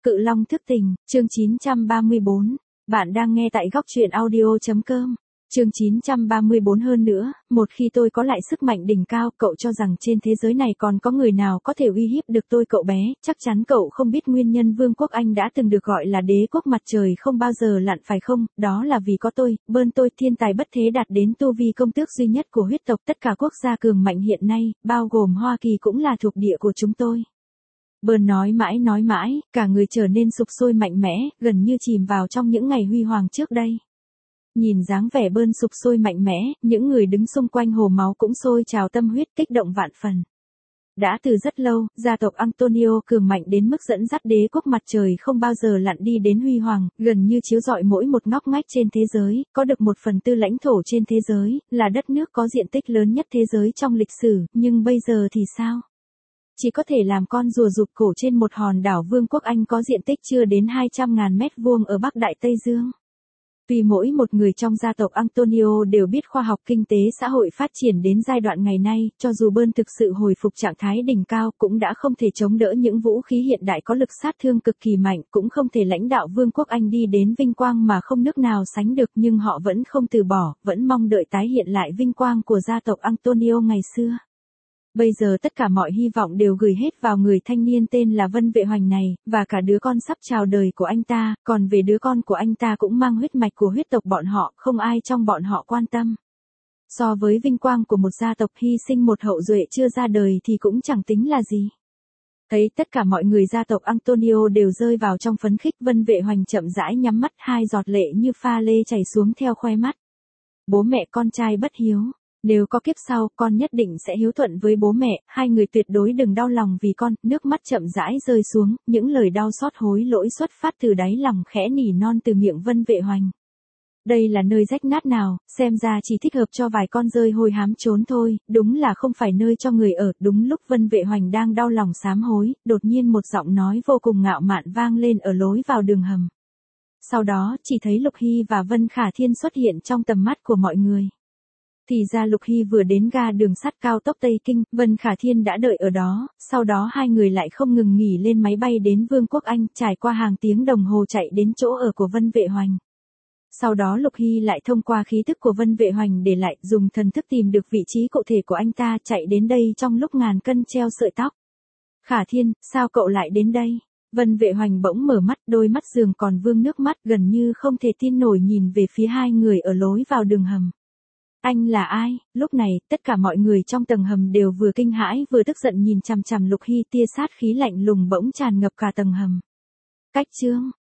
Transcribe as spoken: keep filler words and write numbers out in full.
Cự Long thức tình, chương chín trăm ba mươi bốn. Bạn đang nghe tại góc truyện audio.com. Chương chín trăm ba mươi bốn hơn nữa, một khi tôi có lại sức mạnh đỉnh cao, cậu cho rằng trên thế giới này còn có người nào có thể uy hiếp được tôi cậu bé, chắc chắn cậu không biết nguyên nhân Vương quốc Anh đã từng được gọi là đế quốc mặt trời không bao giờ lặn phải không, đó là vì có tôi, bơn tôi thiên tài bất thế đạt đến tu vi công tước duy nhất của huyết tộc tất cả quốc gia cường mạnh hiện nay, bao gồm Hoa Kỳ cũng là thuộc địa của chúng tôi. Bơn nói mãi nói mãi, cả người trở nên sục sôi mạnh mẽ, gần như chìm vào trong những ngày huy hoàng trước đây. Nhìn dáng vẻ Bơn sục sôi mạnh mẽ, những người đứng xung quanh hồ máu cũng sôi trào tâm huyết kích động vạn phần. Đã từ rất lâu, gia tộc Antonio cường mạnh đến mức dẫn dắt đế quốc mặt trời không bao giờ lặn đi đến huy hoàng, gần như chiếu rọi mỗi một ngóc ngách trên thế giới, có được một phần tư lãnh thổ trên thế giới, là đất nước có diện tích lớn nhất thế giới trong lịch sử, nhưng bây giờ thì sao? Chỉ có thể làm con rùa rụt cổ trên một hòn đảo Vương quốc Anh có diện tích chưa đến hai trăm nghìn mét vuông ở Bắc Đại Tây Dương. Vì mỗi một người trong gia tộc Antonio đều biết khoa học kinh tế xã hội phát triển đến giai đoạn ngày nay, cho dù Bơn thực sự hồi phục trạng thái đỉnh cao cũng đã không thể chống đỡ những vũ khí hiện đại có lực sát thương cực kỳ mạnh, cũng không thể lãnh đạo Vương quốc Anh đi đến vinh quang mà không nước nào sánh được, nhưng họ vẫn không từ bỏ, vẫn mong đợi tái hiện lại vinh quang của gia tộc Antonio ngày xưa. Bây giờ tất cả mọi hy vọng đều gửi hết vào người thanh niên tên là Vân Vệ Hoành này, và cả đứa con sắp chào đời của anh ta, còn về đứa con của anh ta cũng mang huyết mạch của huyết tộc bọn họ, không ai trong bọn họ quan tâm. So với vinh quang của một gia tộc hy sinh một hậu duệ chưa ra đời thì cũng chẳng tính là gì. Thấy tất cả mọi người gia tộc Antonio đều rơi vào trong phấn khích, Vân Vệ Hoành chậm rãi nhắm mắt, hai giọt lệ như pha lê chảy xuống theo khoe mắt. Bố mẹ con trai bất hiếu. Nếu có kiếp sau, con nhất định sẽ hiếu thuận với bố mẹ, hai người tuyệt đối đừng đau lòng vì con, nước mắt chậm rãi rơi xuống, những lời đau xót hối lỗi xuất phát từ đáy lòng khẽ nỉ non từ miệng Vân Vệ Hoành. Đây là nơi rách nát nào, xem ra chỉ thích hợp cho vài con rơi hôi hám trốn thôi, đúng là không phải nơi cho người ở. Đúng lúc Vân Vệ Hoành đang đau lòng sám hối, đột nhiên một giọng nói vô cùng ngạo mạn vang lên ở lối vào đường hầm. Sau đó, chỉ thấy Lục Hy và Vân Khả Thiên xuất hiện trong tầm mắt của mọi người. Thì ra Lục Hy vừa đến ga đường sắt cao tốc Tây Kinh, Vân Khả Thiên đã đợi ở đó, sau đó hai người lại không ngừng nghỉ lên máy bay đến Vương quốc Anh, trải qua hàng tiếng đồng hồ chạy đến chỗ ở của Vân Vệ Hoành. Sau đó Lục Hy lại thông qua khí tức của Vân Vệ Hoành để lại dùng thần thức tìm được vị trí cụ thể của anh ta, chạy đến đây trong lúc ngàn cân treo sợi tóc. Khả Thiên, sao cậu lại đến đây? Vân Vệ Hoành bỗng mở mắt, đôi mắt dường còn vương nước mắt, gần như không thể tin nổi nhìn về phía hai người ở lối vào đường hầm. Anh là ai? Lúc này, tất cả mọi người trong tầng hầm đều vừa kinh hãi vừa tức giận nhìn chằm chằm Lục Hy, tia sát khí lạnh lùng bỗng tràn ngập cả tầng hầm. Cách chương,